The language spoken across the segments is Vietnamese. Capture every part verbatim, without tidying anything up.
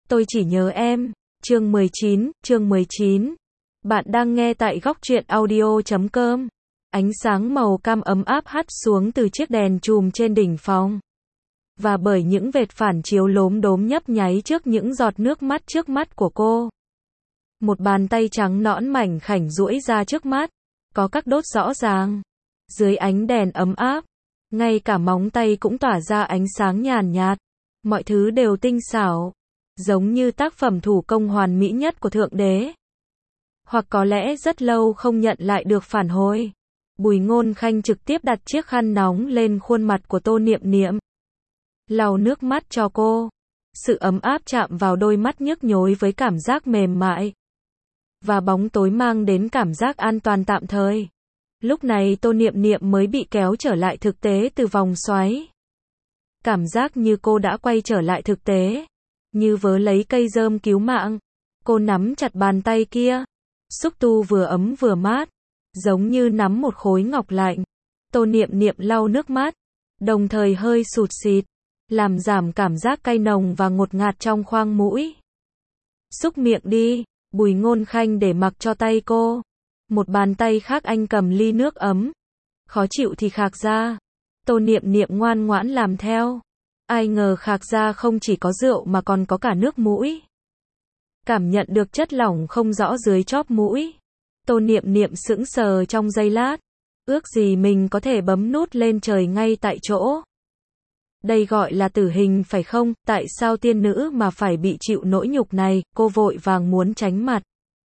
Tôi chỉ nhớ em. Chương mười chín, chương mười chín. Bạn đang nghe tại góc truyện audio chấm com. Ánh sáng màu cam ấm áp hắt xuống từ chiếc đèn chùm trên đỉnh phòng. Và bởi những vệt phản chiếu lốm đốm nhấp nháy trước những giọt nước mắt trước mắt của cô. Một bàn tay trắng nõn mảnh khảnh duỗi ra trước mắt. Có các đốt rõ ràng. Dưới ánh đèn ấm áp. Ngay cả móng tay cũng tỏa ra ánh sáng nhàn nhạt. Mọi thứ đều tinh xảo. Giống như tác phẩm thủ công hoàn mỹ nhất của Thượng Đế. Hoặc có lẽ rất lâu không nhận lại được phản hồi. Bùi Ngôn Khanh trực tiếp đặt chiếc khăn nóng lên khuôn mặt của Tô Niệm Niệm. Lau nước mắt cho cô. Sự ấm áp chạm vào đôi mắt nhức nhối với cảm giác mềm mại. Và bóng tối mang đến cảm giác an toàn tạm thời. Lúc này Tô Niệm Niệm mới bị kéo trở lại thực tế từ vòng xoáy. Cảm giác như cô đã quay trở lại thực tế. Như vớ lấy cây rơm cứu mạng. Cô nắm chặt bàn tay kia. Xúc tu vừa ấm vừa mát. Giống như nắm một khối ngọc lạnh. Tô Niệm Niệm lau nước mắt. Đồng thời hơi sụt xịt. Làm giảm cảm giác cay nồng và ngột ngạt trong khoang mũi. Xúc miệng đi. Bùi Ngôn Khanh để mặc cho tay cô. Một bàn tay khác anh cầm ly nước ấm. Khó chịu thì khạc ra. Tô Niệm Niệm ngoan ngoãn làm theo. Ai ngờ khạc ra không chỉ có rượu mà còn có cả nước mũi. Cảm nhận được chất lỏng không rõ dưới chóp mũi. Tô Niệm Niệm sững sờ trong giây lát. Ước gì mình có thể bấm nút lên trời ngay tại chỗ. Đây gọi là tử hình phải không? Tại sao tiên nữ mà phải bị chịu nỗi nhục này? Cô vội vàng muốn tránh mặt.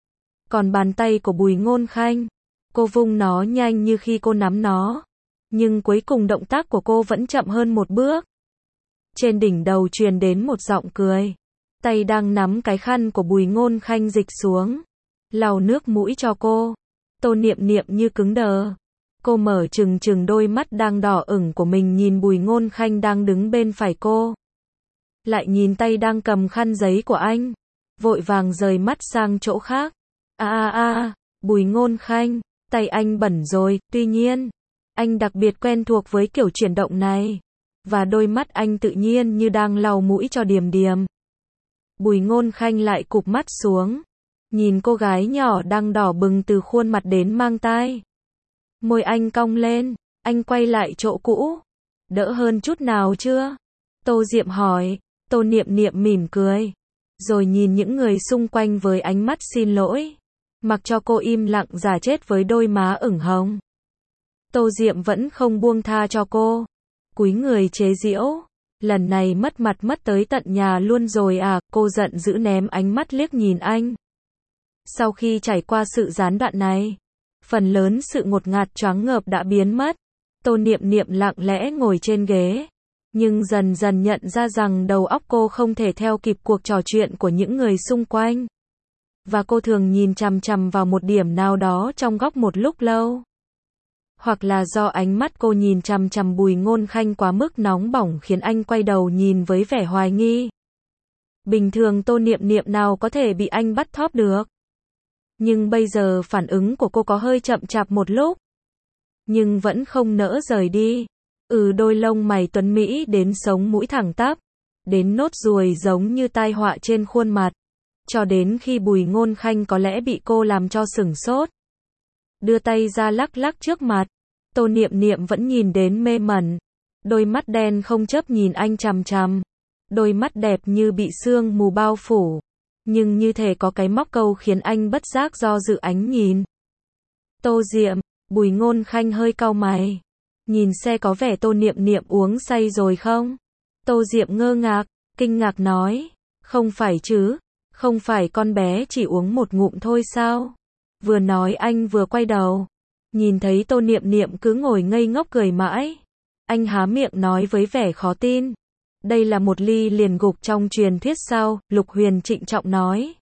Còn bàn tay của Bùi Ngôn Khanh, cô vung nó nhanh như khi cô nắm nó. Nhưng cuối cùng động tác của cô vẫn chậm hơn một bước. Trên đỉnh đầu truyền đến một giọng cười. Tay đang nắm cái khăn của Bùi Ngôn Khanh dịch xuống. Lau nước mũi cho cô. Tô Niệm Niệm như cứng đờ. Cô mở trừng trừng đôi mắt đang đỏ ửng của mình nhìn Bùi Ngôn Khanh đang đứng bên phải cô. Lại nhìn tay đang cầm khăn giấy của anh. Vội vàng rời mắt sang chỗ khác. A a a, Bùi Ngôn Khanh, tay anh bẩn rồi, tuy nhiên, anh đặc biệt quen thuộc với kiểu chuyển động này. Và đôi mắt anh tự nhiên như đang lau mũi cho Điềm Điềm. Bùi Ngôn Khanh lại cụp mắt xuống. Nhìn cô gái nhỏ đang đỏ bừng từ khuôn mặt đến mang tai. Môi anh cong lên, anh quay lại chỗ cũ. Đỡ hơn chút nào chưa? Tô Diệm hỏi. Tô Niệm Niệm mỉm cười. Rồi nhìn những người xung quanh với ánh mắt xin lỗi. Mặc cho cô im lặng giả chết với đôi má ửng hồng. Tô Diệm vẫn không buông tha cho cô. Cúi người chế giễu. Lần này mất mặt mất tới tận nhà luôn rồi à? Cô giận dữ ném ánh mắt liếc nhìn anh. Sau khi trải qua sự gián đoạn này, phần lớn sự ngột ngạt choáng ngợp đã biến mất. Tô Niệm Niệm lặng lẽ ngồi trên ghế. Nhưng dần dần nhận ra rằng đầu óc cô không thể theo kịp cuộc trò chuyện của những người xung quanh. Và cô thường nhìn chằm chằm vào một điểm nào đó trong góc một lúc lâu. Hoặc là do ánh mắt cô nhìn chằm chằm Bùi Ngôn Khanh quá mức nóng bỏng khiến anh quay đầu nhìn với vẻ hoài nghi. Bình thường Tô Niệm Niệm nào có thể bị anh bắt thóp được. Nhưng bây giờ phản ứng của cô có hơi chậm chạp một lúc. Nhưng vẫn không nỡ rời đi. Ừ, đôi lông mày tuấn mỹ đến sống mũi thẳng tắp. Đến nốt ruồi giống như tai họa trên khuôn mặt. Cho đến khi Bùi Ngôn Khanh có lẽ bị cô làm cho sửng sốt. Đưa tay ra lắc lắc trước mặt. Tô Niệm Niệm vẫn nhìn đến mê mẩn. Đôi mắt đen không chớp nhìn anh chằm chằm. Đôi mắt đẹp như bị sương mù bao phủ. Nhưng như thể có cái móc câu khiến anh bất giác do dự ánh nhìn. Tô Diệm, Bùi Ngôn Khanh hơi cau mày. Nhìn xe có vẻ Tô Niệm Niệm uống say rồi không? Tô Diệm ngơ ngác, kinh ngạc nói. Không phải chứ, không phải con bé chỉ uống một ngụm thôi sao? Vừa nói anh vừa quay đầu. Nhìn thấy Tô Niệm Niệm cứ ngồi ngây ngốc cười mãi. Anh há miệng nói với vẻ khó tin. Đây là một ly liền gục trong truyền thuyết sao? Lục Huyền trịnh trọng nói.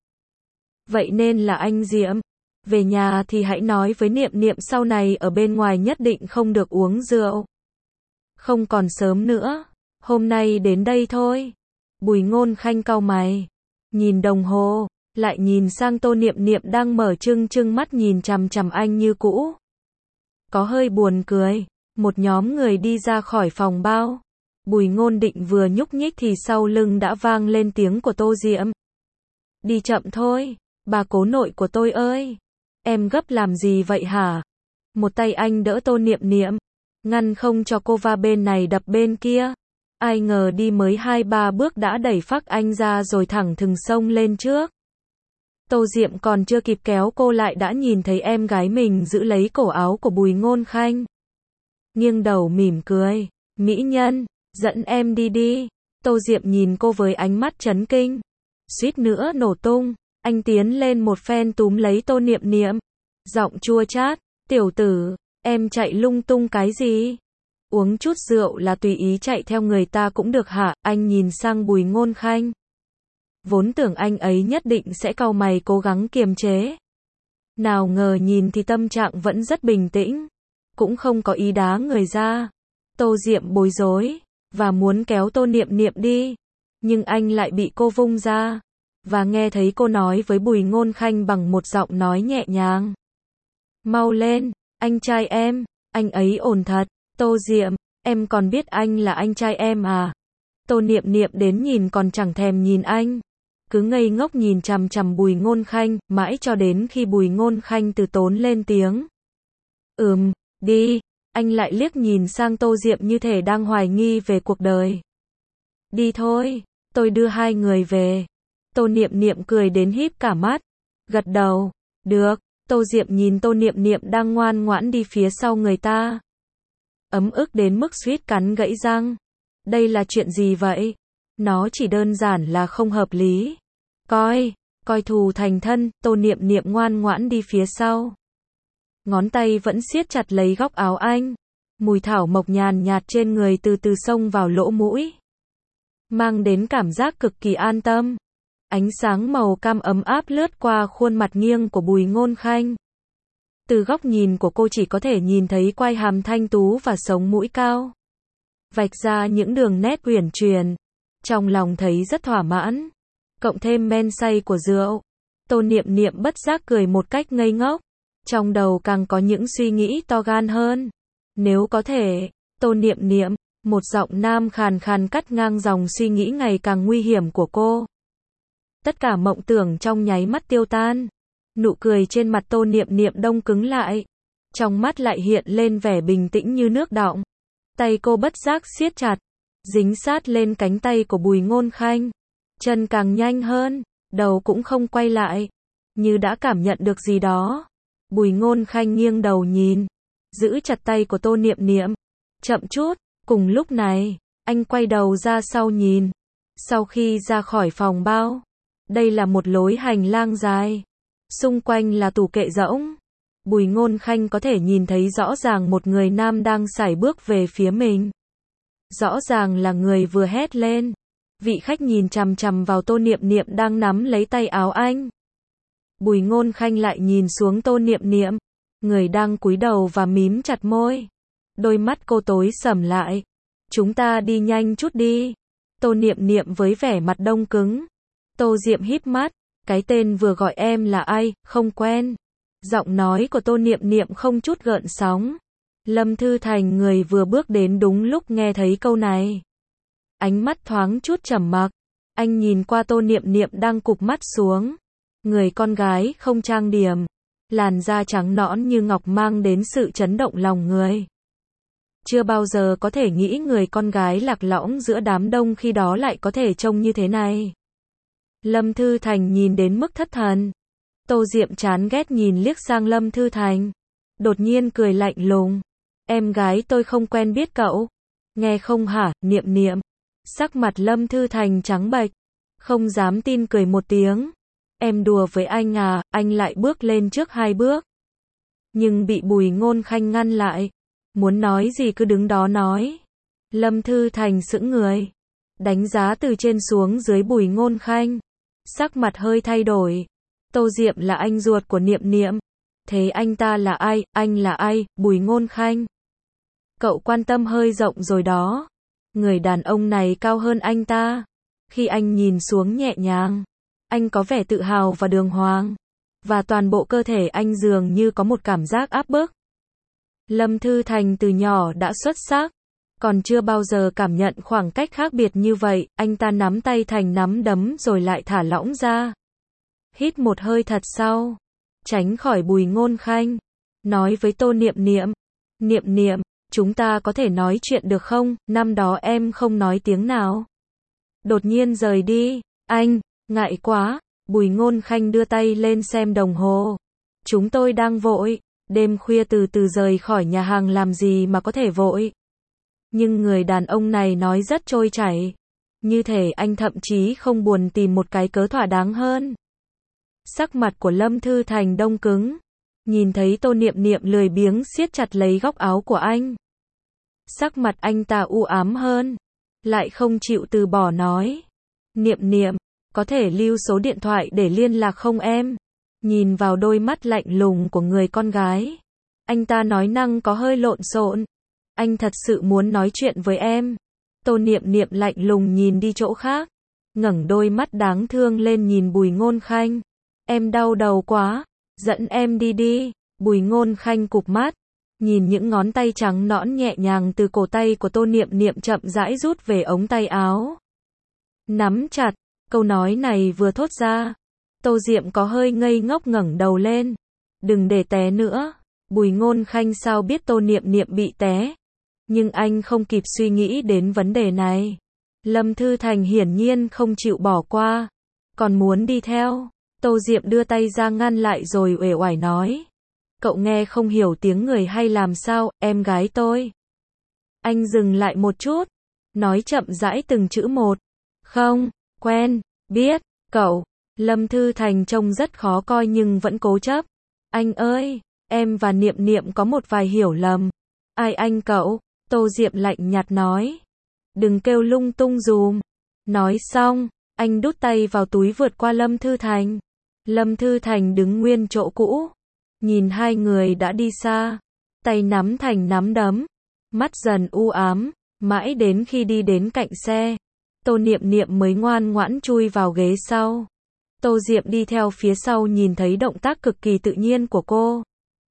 Vậy nên là anh Diệm. Về nhà thì hãy nói với Niệm Niệm sau này ở bên ngoài nhất định không được uống rượu. Không còn sớm nữa. Hôm nay đến đây thôi. Bùi Ngôn Khanh cau mày. Nhìn đồng hồ. Lại nhìn sang Tô Niệm Niệm đang mở trưng trưng mắt nhìn chằm chằm anh như cũ. Có hơi buồn cười. Một nhóm người đi ra khỏi phòng bao. Bùi Ngôn Định vừa nhúc nhích thì sau lưng đã vang lên tiếng của Tô Diệm. Đi chậm thôi, bà cố nội của tôi ơi. Em gấp làm gì vậy hả? Một tay anh đỡ Tô Niệm Niệm, ngăn không cho cô va bên này đập bên kia. Ai ngờ đi mới hai ba bước đã đẩy phác anh ra rồi thẳng thừng xông lên trước. Tô Diệm còn chưa kịp kéo cô lại đã nhìn thấy em gái mình giữ lấy cổ áo của Bùi Ngôn Khanh. Nghiêng đầu mỉm cười, mỹ nhân, dẫn em đi đi. Tô Diệm nhìn cô với ánh mắt chấn kinh. Suýt nữa nổ tung, anh tiến lên một phen túm lấy Tô Niệm Niệm. Giọng chua chát, tiểu tử, em chạy lung tung cái gì? Uống chút rượu là tùy ý chạy theo người ta cũng được hả? Anh nhìn sang Bùi Ngôn Khanh. Vốn tưởng anh ấy nhất định sẽ cau mày cố gắng kiềm chế. Nào ngờ nhìn thì tâm trạng vẫn rất bình tĩnh. Cũng không có ý đá người ra. Tô Diệm bối rối, và muốn kéo Tô Niệm Niệm đi. Nhưng anh lại bị cô vung ra. Và nghe thấy cô nói với Bùi Ngôn Khanh bằng một giọng nói nhẹ nhàng. Mau lên, anh trai em, anh ấy ổn thật. Tô Diệm, em còn biết anh là anh trai em à? Tô Niệm Niệm đến nhìn còn chẳng thèm nhìn anh. Cứ ngây ngốc nhìn chằm chằm Bùi Ngôn Khanh, mãi cho đến khi Bùi Ngôn Khanh từ tốn lên tiếng. Ừm, đi. Anh lại liếc nhìn sang Tô Diệm như thể đang hoài nghi về cuộc đời. Đi thôi, tôi đưa hai người về. Tô Niệm Niệm cười đến híp cả mắt. Gật đầu, được. Tô Diệm nhìn Tô Niệm Niệm đang ngoan ngoãn đi phía sau người ta. Ấm ức đến mức suýt cắn gãy răng. Đây là chuyện gì vậy? Nó chỉ đơn giản là không hợp lý. Coi, coi thù thành thân, Tô Niệm Niệm ngoan ngoãn đi phía sau. Ngón tay vẫn siết chặt lấy góc áo anh. Mùi thảo mộc nhàn nhạt trên người từ từ xông vào lỗ mũi. Mang đến cảm giác cực kỳ an tâm. Ánh sáng màu cam ấm áp lướt qua khuôn mặt nghiêng của Bùi Ngôn Khanh. Từ góc nhìn của cô chỉ có thể nhìn thấy quai hàm thanh tú và sống mũi cao. Vạch ra những đường nét uyển chuyển. Trong lòng thấy rất thỏa mãn. Cộng thêm men say của rượu. Tô Niệm Niệm bất giác cười một cách ngây ngốc. Trong đầu càng có những suy nghĩ to gan hơn. Nếu có thể, Tô Niệm Niệm, một giọng nam khàn khàn cắt ngang dòng suy nghĩ ngày càng nguy hiểm của cô. Tất cả mộng tưởng trong nháy mắt tiêu tan. Nụ cười trên mặt Tô Niệm Niệm đông cứng lại. Trong mắt lại hiện lên vẻ bình tĩnh như nước đọng. Tay cô bất giác siết chặt, dính sát lên cánh tay của Bùi Ngôn Khanh. Chân càng nhanh hơn, đầu cũng không quay lại. Như đã cảm nhận được gì đó. Bùi Ngôn Khanh nghiêng đầu nhìn, giữ chặt tay của Tô Niệm Niệm. Chậm chút, cùng lúc này, anh quay đầu ra sau nhìn. Sau khi ra khỏi phòng bao, đây là một lối hành lang dài. Xung quanh là tủ kệ rỗng. Bùi Ngôn Khanh có thể nhìn thấy rõ ràng một người nam đang sải bước về phía mình. Rõ ràng là người vừa hét lên. Vị khách nhìn chằm chằm vào Tô Niệm Niệm đang nắm lấy tay áo anh. Bùi Ngôn Khanh lại nhìn xuống Tô Niệm Niệm, người đang cúi đầu và mím chặt môi. Đôi mắt cô tối sầm lại. Chúng ta đi nhanh chút đi. Tô Niệm Niệm với vẻ mặt đông cứng. Tô Diệm híp mắt, cái tên vừa gọi em là ai, không quen. Giọng nói của Tô Niệm Niệm không chút gợn sóng. Lâm Thư Thành người vừa bước đến đúng lúc nghe thấy câu này. Ánh mắt thoáng chút trầm mặc. Anh nhìn qua Tô Niệm Niệm đang cụp mắt xuống. Người con gái không trang điểm. Làn da trắng nõn như ngọc mang đến sự chấn động lòng người. Chưa bao giờ có thể nghĩ người con gái lạc lõng giữa đám đông khi đó lại có thể trông như thế này. Lâm Thư Thành nhìn đến mức thất thần. Tô Diệm chán ghét nhìn liếc sang Lâm Thư Thành. Đột nhiên cười lạnh lùng. Em gái tôi không quen biết cậu. Nghe không hả, Niệm Niệm. Sắc mặt Lâm Thư Thành trắng bệch. Không dám tin cười một tiếng. Em đùa với anh à, anh lại bước lên trước hai bước. Nhưng bị Bùi Ngôn Khanh ngăn lại. Muốn nói gì cứ đứng đó nói. Lâm Thư Thành sững người. Đánh giá từ trên xuống dưới Bùi Ngôn Khanh. Sắc mặt hơi thay đổi. Tô Diệm là anh ruột của Niệm Niệm. Thế anh ta là ai, anh là ai, Bùi Ngôn Khanh? Cậu quan tâm hơi rộng rồi đó. Người đàn ông này cao hơn anh ta. Khi anh nhìn xuống nhẹ nhàng, anh có vẻ tự hào và đường hoàng. Và toàn bộ cơ thể anh dường như có một cảm giác áp bức. Lâm Thư Thành từ nhỏ đã xuất sắc. Còn chưa bao giờ cảm nhận khoảng cách khác biệt như vậy. Anh ta nắm tay thành nắm đấm rồi lại thả lỏng ra. hít một hơi thật sâu, tránh khỏi Bùi Ngôn Khanh, nói với Tô Niệm Niệm, Niệm Niệm, chúng ta có thể nói chuyện được không, năm đó em không nói tiếng nào. Đột nhiên rời đi, anh, ngại quá, Bùi Ngôn Khanh đưa tay lên xem đồng hồ. Chúng tôi đang vội, đêm khuya từ từ rời khỏi nhà hàng làm gì mà có thể vội. Nhưng người đàn ông này nói rất trôi chảy. Như thể anh thậm chí không buồn tìm một cái cớ thỏa đáng hơn. Sắc mặt của Lâm Thư Thành đông cứng. Nhìn thấy Tô Niệm Niệm lười biếng siết chặt lấy góc áo của anh. Sắc mặt anh ta u ám hơn. Lại không chịu từ bỏ nói. Niệm Niệm, có thể lưu số điện thoại để liên lạc không em? Nhìn vào đôi mắt lạnh lùng của người con gái. Anh ta nói năng có hơi lộn xộn. Anh thật sự muốn nói chuyện với em. Tô Niệm Niệm lạnh lùng nhìn đi chỗ khác. Ngẩng đôi mắt đáng thương lên nhìn Bùi Ngôn Khanh. Em đau đầu quá. Dẫn em đi đi. Bùi Ngôn Khanh cụp mắt. Nhìn những ngón tay trắng nõn nhẹ nhàng từ cổ tay của Tô Niệm Niệm chậm rãi rút về ống tay áo. Nắm chặt. Câu nói này vừa thốt ra. Tô Diệm có hơi ngây ngốc ngẩng đầu lên. Đừng để té nữa. Bùi Ngôn Khanh sao biết Tô Niệm Niệm bị té. Nhưng anh không kịp suy nghĩ đến vấn đề này. Lâm Thư Thành hiển nhiên không chịu bỏ qua. Còn muốn đi theo. Tô Diệm đưa tay ra ngăn lại rồi uể oải nói. Cậu nghe không hiểu tiếng người hay làm sao, em gái tôi. Anh dừng lại một chút. Nói chậm rãi từng chữ một. Không, quen, biết, cậu. Lâm Thư Thành trông rất khó coi nhưng vẫn cố chấp. Anh ơi, em và Niệm Niệm có một vài hiểu lầm. Ai anh cậu? Tô Diệm lạnh nhạt nói. Đừng kêu lung tung dùm. Nói xong, anh đút tay vào túi vượt qua Lâm Thư Thành. Lâm Thư Thành đứng nguyên chỗ cũ. Nhìn hai người đã đi xa. Tay nắm thành nắm đấm. Mắt dần u ám. Mãi đến khi đi đến cạnh xe. Tô Niệm Niệm mới ngoan ngoãn chui vào ghế sau. Tô Diệm đi theo phía sau nhìn thấy động tác cực kỳ tự nhiên của cô.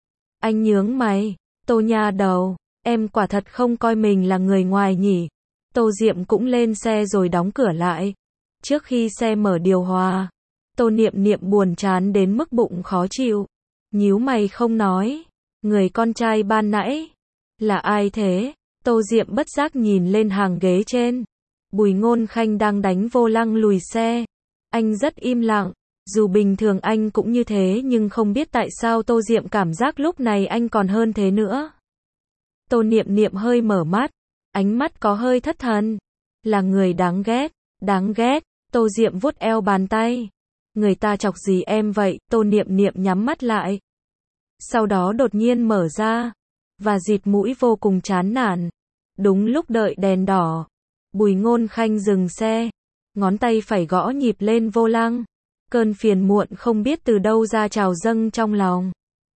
Anh nhướng mày. Tô nha đầu. Em quả thật không coi mình là người ngoài nhỉ. Tô Diệm cũng lên xe rồi đóng cửa lại. Trước khi xe mở điều hòa. Tô Niệm Niệm buồn chán đến mức bụng khó chịu. Nhíu mày không nói. Người con trai ban nãy. Là ai thế? Tô Diệm bất giác nhìn lên hàng ghế trên. Bùi Ngôn Khanh đang đánh vô lăng lùi xe. Anh rất im lặng. Dù bình thường anh cũng như thế nhưng không biết tại sao Tô Diệm cảm giác lúc này anh còn hơn thế nữa. Tô Niệm Niệm hơi mở mắt. Ánh mắt có hơi thất thần. Là người đáng ghét. Đáng ghét. Tô Diệm vuốt eo bàn tay. Người ta chọc gì em vậy? Tô Niệm Niệm nhắm mắt lại. Sau đó đột nhiên mở ra. Và dịt mũi vô cùng chán nản. Đúng lúc đợi đèn đỏ. Bùi Ngôn Khanh dừng xe. Ngón tay phải gõ nhịp lên vô lăng. Cơn phiền muộn không biết từ đâu ra trào dâng trong lòng.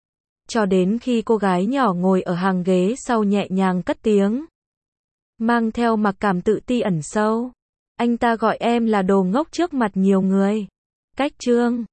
Cho đến khi cô gái nhỏ ngồi ở hàng ghế sau nhẹ nhàng cất tiếng. Mang theo mặc cảm tự ti ẩn sâu. Anh ta gọi em là đồ ngốc trước mặt nhiều người. Cách chương